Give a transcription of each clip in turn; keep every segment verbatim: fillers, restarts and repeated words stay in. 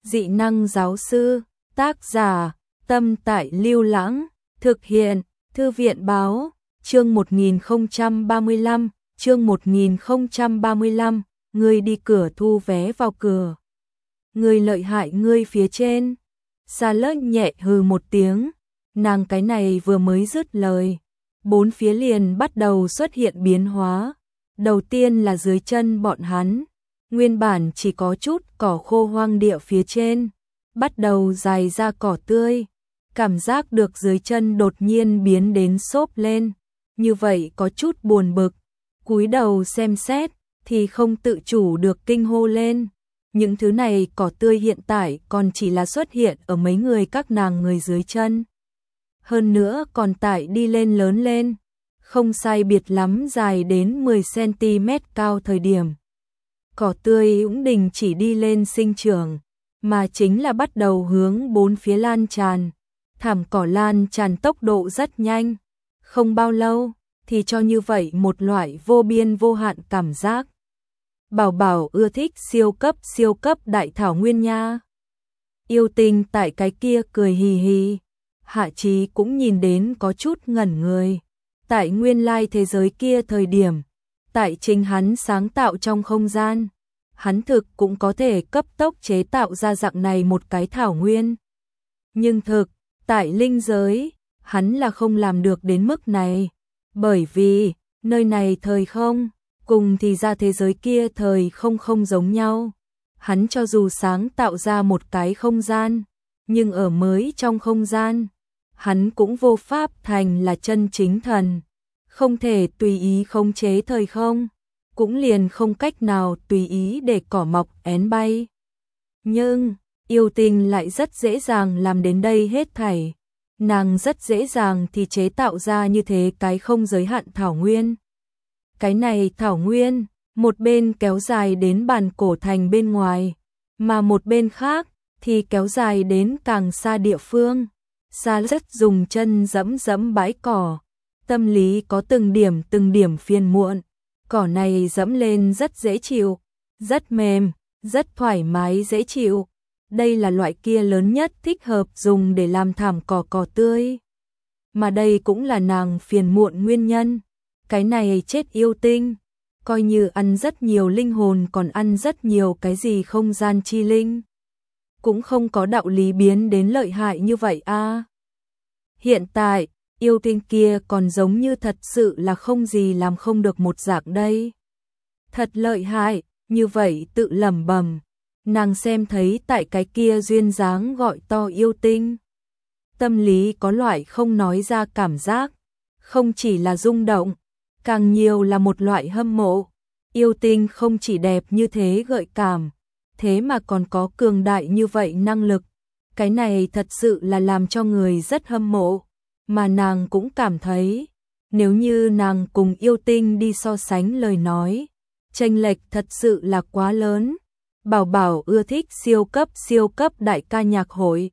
Dị năng giáo sư, tác giả, Tâm Tại Lưu Lãng, thực hiện, Thư viện báo, chương một nghìn không trăm ba mươi lăm, chương một nghìn không trăm ba mươi lăm, ngươi đi cửa thu vé vào cửa. Ngươi lợi hại ngươi phía trên. Charlotte nhẹ hừ một tiếng, nàng cái này vừa mới dứt lời, bốn phía liền bắt đầu xuất hiện biến hóa. Đầu tiên là dưới chân bọn hắn, nguyên bản chỉ có chút cỏ khô hoang địa phía trên, bắt đầu dài ra cỏ tươi, cảm giác được dưới chân đột nhiên biến đến xốp lên, như vậy có chút buồn bực, cúi đầu xem xét, thì không tự chủ được kinh hô lên. Những thứ này cỏ tươi hiện tại còn chỉ là xuất hiện ở mấy người các nàng người dưới chân. Hơn nữa còn tại đi lên lớn lên, không sai biệt lắm dài đến mười xăng-ti-mét cao thời điểm. Cỏ tươi cũng đình chỉ đi lên sinh trưởng, mà chính là bắt đầu hướng bốn phía lan tràn. Thảm cỏ lan tràn tốc độ rất nhanh, không bao lâu thì cho như vậy một loại vô biên vô hạn cảm giác. Bảo Bảo ưa thích siêu cấp siêu cấp đại thảo nguyên nha. Yêu Tinh tại cái kia cười hì hì. Hạ Chí cũng nhìn đến có chút ngẩn người. Tại nguyên lai thế giới kia thời điểm, tại chính hắn sáng tạo trong không gian, hắn thực cũng có thể cấp tốc chế tạo ra dạng này một cái thảo nguyên. Nhưng thực, tại linh giới, hắn là không làm được đến mức này, bởi vì nơi này thời không cùng thì ra thế giới kia thời không không giống nhau. Hắn cho dù sáng tạo ra một cái không gian, nhưng ở mới trong không gian, hắn cũng vô pháp thành là chân chính thần, không thể tùy ý khống chế thời không, cũng liền không cách nào tùy ý để cỏ mọc én bay. Nhưng, Yêu Tinh lại rất dễ dàng làm đến đây hết thảy. Nàng rất dễ dàng thì chế tạo ra như thế cái không giới hạn thảo nguyên. Cái này thảo nguyên, một bên kéo dài đến bàn cổ thành bên ngoài, mà một bên khác thì kéo dài đến càng xa địa phương. Xa rất dùng chân dẫm dẫm bãi cỏ, tâm lý có từng điểm từng điểm phiền muộn. Cỏ này dẫm lên rất dễ chịu, rất mềm, rất thoải mái dễ chịu. Đây là loại kia lớn nhất thích hợp dùng để làm thảm cỏ cỏ tươi. Mà đây cũng là nàng phiền muộn nguyên nhân. Cái này chết yêu tinh, coi như ăn rất nhiều linh hồn còn ăn rất nhiều cái gì không gian chi linh. Cũng không có đạo lý biến đến lợi hại như vậy a. À. Hiện tại, yêu tinh kia còn giống như thật sự là không gì làm không được một dạng đây. Thật lợi hại, như vậy tự lẩm bẩm. Nàng xem thấy tại cái kia duyên dáng gọi to yêu tinh. Tâm lý có loại không nói ra cảm giác, không chỉ là rung động, càng nhiều là một loại hâm mộ. Yêu tinh không chỉ đẹp như thế gợi cảm, thế mà còn có cường đại như vậy năng lực. Cái này thật sự là làm cho người rất hâm mộ, mà nàng cũng cảm thấy, nếu như nàng cùng yêu tinh đi so sánh lời nói, chênh lệch thật sự là quá lớn. Bảo Bảo ưa thích siêu cấp siêu cấp đại ca nhạc hội.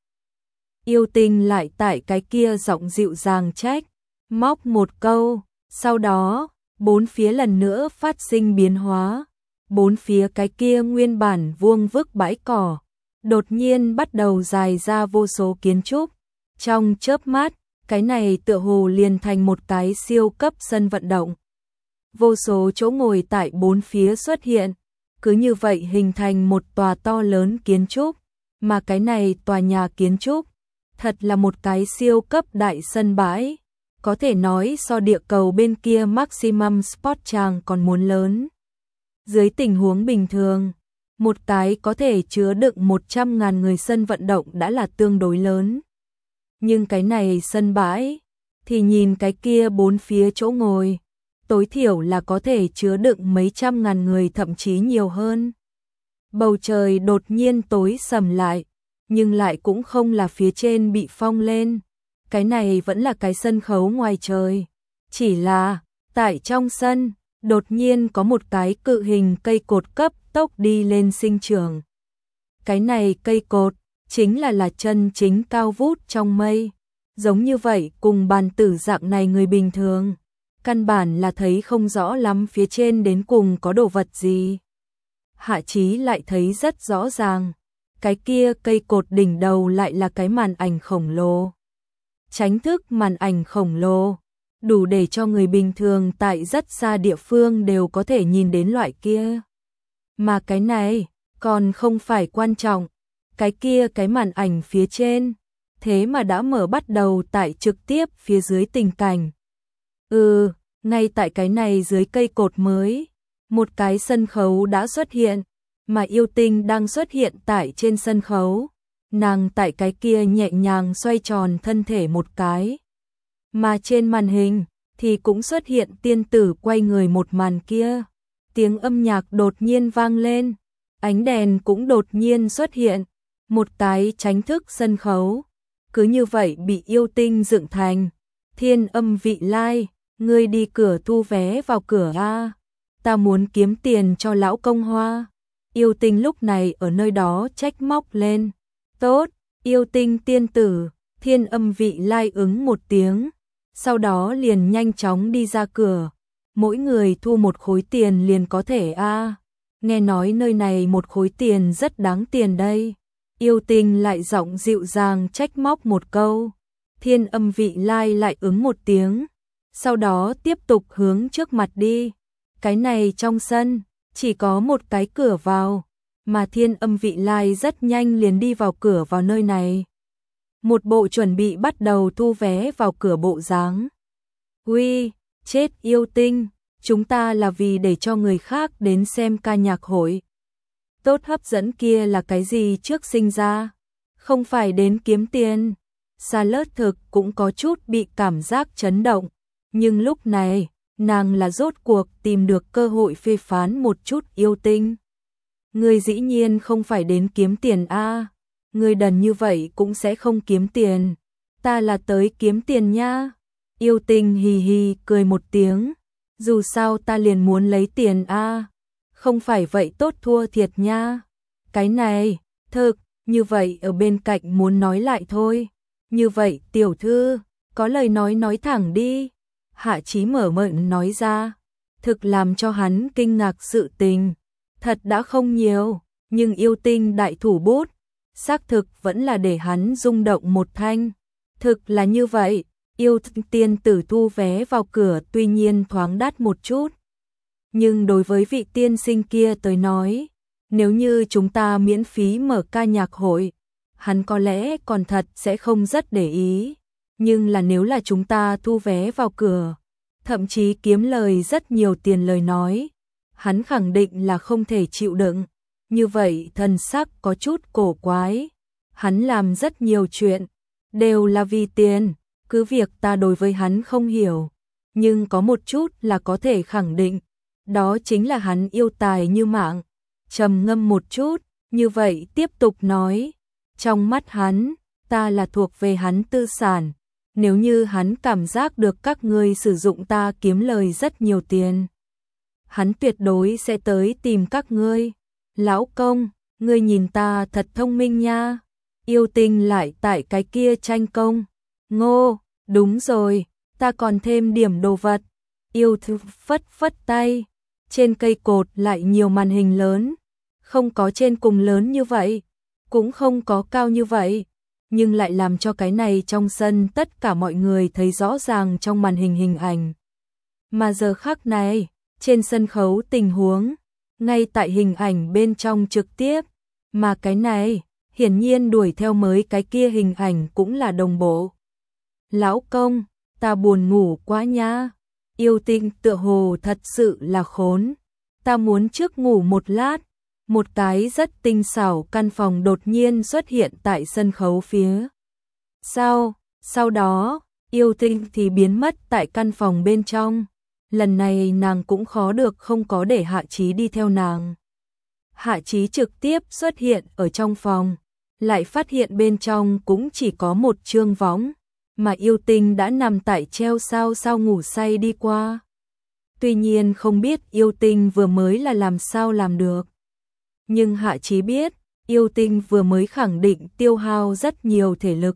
Yêu tinh lại tại cái kia giọng dịu dàng trách, móc một câu, sau đó, bốn phía lần nữa phát sinh biến hóa. Bốn phía cái kia nguyên bản vuông vức bãi cỏ, đột nhiên bắt đầu dài ra vô số kiến trúc. Trong chớp mắt, cái này tựa hồ liền thành một cái siêu cấp sân vận động. Vô số chỗ ngồi tại bốn phía xuất hiện, cứ như vậy hình thành một tòa to lớn kiến trúc, mà cái này tòa nhà kiến trúc, thật là một cái siêu cấp đại sân bãi, có thể nói so địa cầu bên kia Maximum Sport Tràng còn muốn lớn. Dưới tình huống bình thường, một cái có thể chứa đựng một trăm ngàn người sân vận động đã là tương đối lớn. Nhưng cái này sân bãi, thì nhìn cái kia bốn phía chỗ ngồi, tối thiểu là có thể chứa đựng mấy trăm ngàn người thậm chí nhiều hơn. Bầu trời đột nhiên tối sầm lại, nhưng lại cũng không là phía trên bị phong lên. Cái này vẫn là cái sân khấu ngoài trời. Chỉ là, tại trong sân, đột nhiên có một cái cự hình cây cột cấp tốc đi lên sinh trưởng. Cái này cây cột, chính là là chân chính cao vút trong mây. Giống như vậy cùng bàn tử dạng này người bình thường. Căn bản là thấy không rõ lắm phía trên đến cùng có đồ vật gì. Hạ Chí lại thấy rất rõ ràng. cái kia cây cột đỉnh đầu lại là cái màn ảnh khổng lồ. Tránh thức màn ảnh khổng lồ, đủ để cho người bình thường tại rất xa địa phương đều có thể nhìn đến loại kia. Mà cái này, còn không phải quan trọng, cái kia cái màn ảnh phía trên, thế mà đã mở bắt đầu tại trực tiếp phía dưới tình cảnh. Ừ, ngay tại cái này dưới cây cột mới, một cái sân khấu đã xuất hiện, mà yêu tinh đang xuất hiện tại trên sân khấu. Nàng tại cái kia nhẹ nhàng xoay tròn thân thể một cái. Mà trên màn hình thì cũng xuất hiện tiên tử quay người một màn kia. Tiếng âm nhạc đột nhiên vang lên, ánh đèn cũng đột nhiên xuất hiện, một cái tránh thức sân khấu. Cứ như vậy bị yêu tinh dựng thành. Thiên Âm Vị Lai, ngươi đi cửa thu vé vào cửa a. Ta muốn kiếm tiền cho lão công hoa. Yêu tinh lúc này ở nơi đó trách móc lên. Tốt, yêu tinh tiên tử, Thiên Âm Vị Lai ứng một tiếng, sau đó liền nhanh chóng đi ra cửa. Mỗi người thu một khối tiền liền có thể a. Nghe nói nơi này một khối tiền rất đáng tiền đây. Yêu tinh lại giọng dịu dàng trách móc một câu. Thiên Âm Vị Lai lại ứng một tiếng, sau đó tiếp tục hướng trước mặt đi. Cái này trong sân, chỉ có một cái cửa vào, mà Thiên Âm Vị Lai rất nhanh liền đi vào cửa vào nơi này. Một bộ chuẩn bị bắt đầu thu vé vào cửa bộ dáng. Uy, chết yêu tinh, chúng ta là vì để cho người khác đến xem ca nhạc hội. Tốt hấp dẫn kia là cái gì trước sinh ra? Không phải đến kiếm tiền. Charlotte thực cũng có chút bị cảm giác chấn động, nhưng lúc này, nàng là rốt cuộc tìm được cơ hội phê phán một chút yêu tinh. Ngươi dĩ nhiên không phải đến kiếm tiền a, ngươi đần như vậy cũng sẽ không kiếm tiền. Ta là tới kiếm tiền nha. Yêu tinh hì hì cười một tiếng, dù sao ta liền muốn lấy tiền a, không phải vậy tốt thua thiệt nha. Cái này, thực, như vậy ở bên cạnh muốn nói lại thôi. Như vậy tiểu thư, có lời nói nói thẳng đi. Hạ Chí mở miệng nói ra, thực làm cho hắn kinh ngạc sự tình. Thật đã không nhiều, nhưng yêu tinh đại thủ bút, xác thực vẫn là để hắn rung động một thanh. Thực là như vậy, yêu tiên tử thu vé vào cửa tuy nhiên thoáng đắt một chút. Nhưng đối với vị tiên sinh kia tới nói, nếu như chúng ta miễn phí mở ca nhạc hội, hắn có lẽ còn thật sẽ không rất để ý. Nhưng là nếu là chúng ta thu vé vào cửa, thậm chí kiếm lời rất nhiều tiền lời nói, hắn khẳng định là không thể chịu đựng. Như vậy thần sắc có chút cổ quái. Hắn làm rất nhiều chuyện, đều là vì tiền, cứ việc ta đối với hắn không hiểu. Nhưng có một chút là có thể khẳng định, đó chính là hắn yêu tài như mạng. Trầm ngâm một chút, như vậy tiếp tục nói. Trong mắt hắn, ta là thuộc về hắn tư sản. Nếu như hắn cảm giác được các ngươi sử dụng ta kiếm lời rất nhiều tiền, hắn tuyệt đối sẽ tới tìm các ngươi. Lão công, ngươi nhìn ta thật thông minh nha. Yêu tinh lại tại cái kia tranh công. Ngô, đúng rồi, ta còn thêm điểm đồ vật. Yêu thư phất phất tay. Trên cây cột lại nhiều màn hình lớn. Không có trên cùng lớn như vậy, cũng không có cao như vậy, nhưng lại làm cho cái này trong sân tất cả mọi người thấy rõ ràng trong màn hình hình ảnh. Mà giờ khắc này, trên sân khấu tình huống, ngay tại hình ảnh bên trong trực tiếp, mà cái này, hiển nhiên đuổi theo mới cái kia hình ảnh cũng là đồng bộ. Lão công, ta buồn ngủ quá nha. Yêu tinh tựa hồ thật sự là khốn. Ta muốn trước ngủ một lát. Một cái rất tinh xảo căn phòng đột nhiên xuất hiện tại sân khấu phía sau. Sau đó, yêu tinh thì biến mất tại căn phòng bên trong. Lần này nàng cũng khó được không có để Hạ Chí đi theo nàng. Hạ Chí trực tiếp xuất hiện ở trong phòng, lại phát hiện bên trong cũng chỉ có một trương võng, mà yêu tinh đã nằm tại treo sao sao ngủ say đi qua. Tuy nhiên không biết yêu tinh vừa mới là làm sao làm được. Nhưng Hạ Chí biết, yêu tinh vừa mới khẳng định tiêu hao rất nhiều thể lực.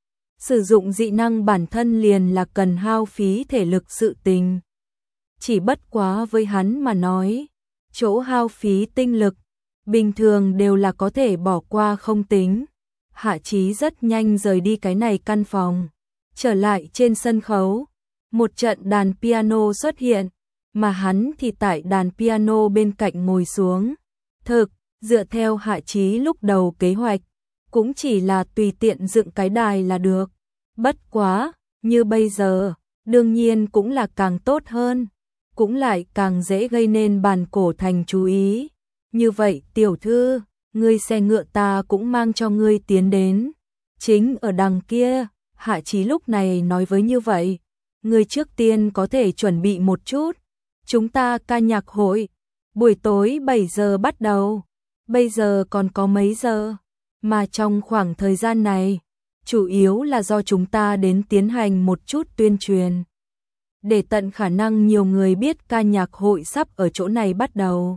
Sử dụng dị năng bản thân liền là cần hao phí thể lực sự tình. Chỉ bất quá với hắn mà nói, chỗ hao phí tinh lực, bình thường đều là có thể bỏ qua không tính. Hạ Chí rất nhanh rời đi cái này căn phòng, trở lại trên sân khấu, một trận đàn piano xuất hiện, mà hắn thì tại đàn piano bên cạnh ngồi xuống. Thực, dựa theo Hạ Chí lúc đầu kế hoạch, cũng chỉ là tùy tiện dựng cái đài là được. Bất quá, như bây giờ, đương nhiên cũng là càng tốt hơn, cũng lại càng dễ gây nên bàn cổ thành chú ý. Như vậy tiểu thư, ngươi xe ngựa ta cũng mang cho ngươi tiến đến. Chính ở đằng kia, Hạ Chí lúc này nói với như vậy, ngươi trước tiên có thể chuẩn bị một chút. Chúng ta ca nhạc hội, buổi tối bảy giờ bắt đầu, bây giờ còn có mấy giờ, mà trong khoảng thời gian này, chủ yếu là do chúng ta đến tiến hành một chút tuyên truyền. Để tận khả năng nhiều người biết ca nhạc hội sắp ở chỗ này bắt đầu.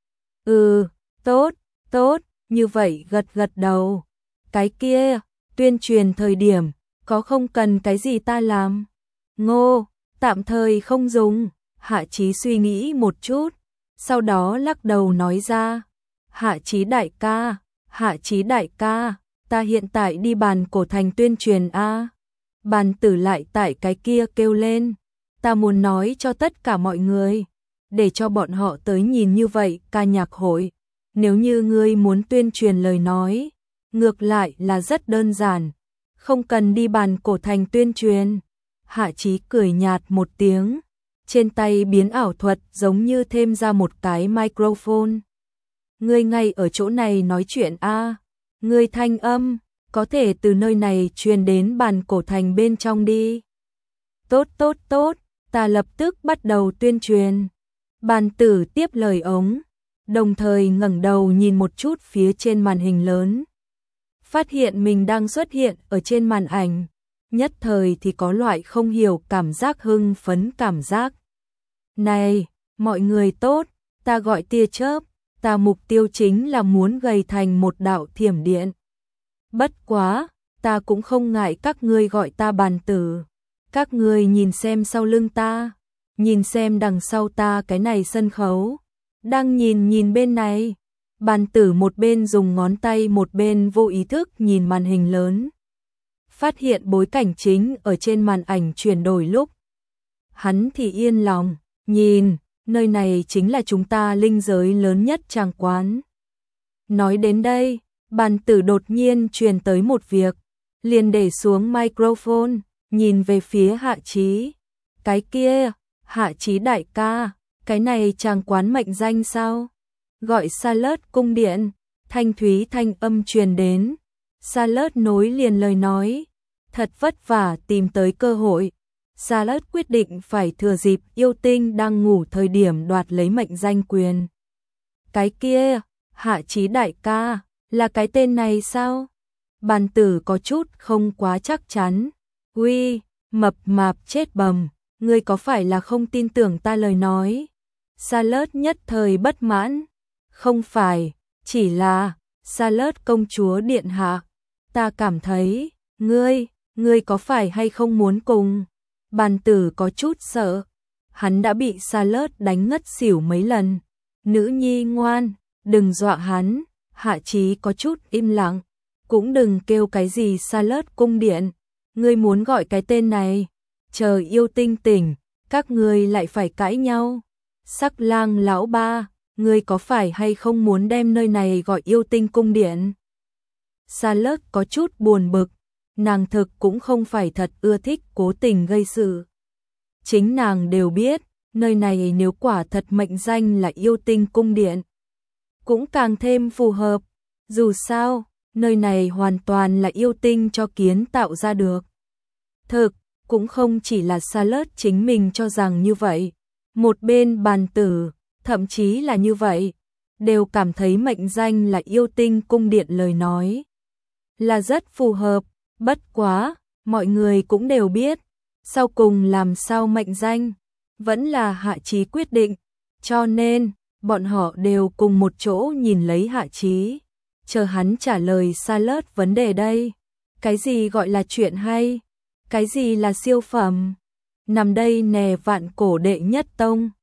Ừ, tốt, tốt, như vậy gật gật đầu. Cái kia, tuyên truyền thời điểm, có không cần cái gì ta làm? Ngô, tạm thời không dùng. Hạ Chí suy nghĩ một chút, sau đó lắc đầu nói ra. Hạ Chí đại ca, Hạ Chí đại ca, ta hiện tại đi bàn cổ thành tuyên truyền a. Bàn tử lại tại cái kia kêu lên, ta muốn nói cho tất cả mọi người, để cho bọn họ tới nhìn như vậy ca nhạc hội. Nếu như ngươi muốn tuyên truyền lời nói, ngược lại là rất đơn giản, không cần đi bàn cổ thành tuyên truyền. Hạ Chí cười nhạt một tiếng, trên tay biến ảo thuật giống như thêm ra một cái microphone. Ngươi ngay ở chỗ này nói chuyện a, ngươi thanh âm có thể từ nơi này truyền đến bàn cổ thành bên trong đi. Tốt tốt tốt, ta lập tức bắt đầu tuyên truyền. Bàn tử tiếp lời ống, đồng thời ngẩng đầu nhìn một chút phía trên màn hình lớn. Phát hiện mình đang xuất hiện ở trên màn ảnh, nhất thời thì có loại không hiểu cảm giác hưng phấn cảm giác. Này, mọi người tốt, ta gọi tia chớp, ta mục tiêu chính là muốn gầy thành một đạo thiểm điện. Bất quá, ta cũng không ngại các ngươi gọi ta bàn tử. Các ngươi nhìn xem sau lưng ta, nhìn xem đằng sau ta cái này sân khấu. Đang nhìn nhìn bên này, bàn tử một bên dùng ngón tay một bên vô ý thức nhìn màn hình lớn. Phát hiện bối cảnh chính ở trên màn ảnh chuyển đổi lúc. Hắn thì yên lòng, nhìn, nơi này chính là chúng ta linh giới lớn nhất tràng quán. Nói đến đây, bàn tử đột nhiên truyền tới một việc, liền để xuống microphone, nhìn về phía Hạ Chí. Cái kia, Hạ Chí đại ca, cái này tràng quán mệnh danh sao? Gọi Salad cung điện, thanh thúy thanh âm truyền đến. Salad nối liền lời nói, thật vất vả tìm tới cơ hội. Salad quyết định phải thừa dịp yêu tinh đang ngủ thời điểm đoạt lấy mệnh danh quyền. Cái kia, Hạ Chí đại ca, là cái tên này sao? Bàn tử có chút không quá chắc chắn. Uy, mập mạp chết bầm, ngươi có phải là không tin tưởng ta lời nói? Salad nhất thời bất mãn. Không phải, chỉ là, Salad công chúa điện hạ. Ta cảm thấy, ngươi, ngươi có phải hay không muốn cùng? Bàn tử có chút sợ. Hắn đã bị Salad đánh ngất xỉu mấy lần. Nữ nhi ngoan, đừng dọa hắn. Hạ Chí có chút im lặng. Cũng đừng kêu cái gì Salad cung điện. Ngươi muốn gọi cái tên này, chờ yêu tinh tỉnh, các ngươi lại phải cãi nhau. Sắc lang lão ba, ngươi có phải hay không muốn đem nơi này gọi yêu tinh cung điện? Salad có chút buồn bực, nàng thực cũng không phải thật ưa thích cố tình gây sự. Chính nàng đều biết, nơi này nếu quả thật mệnh danh là yêu tinh cung điện, cũng càng thêm phù hợp. Dù sao, nơi này hoàn toàn là yêu tinh cho kiến tạo ra được. Thực, cũng không chỉ là Salad chính mình cho rằng như vậy. Một bên bàn tử, thậm chí là như vậy, đều cảm thấy mệnh danh là yêu tinh cung điện lời nói là rất phù hợp. Bất quá, mọi người cũng đều biết, sau cùng làm sao mệnh danh, vẫn là Hạ Chí quyết định, cho nên, bọn họ đều cùng một chỗ nhìn lấy Hạ Chí, chờ hắn trả lời Salad vấn đề đây. Cái gì gọi là chuyện hay? Cái gì là siêu phẩm? Nằm đây nè vạn cổ đệ nhất tông,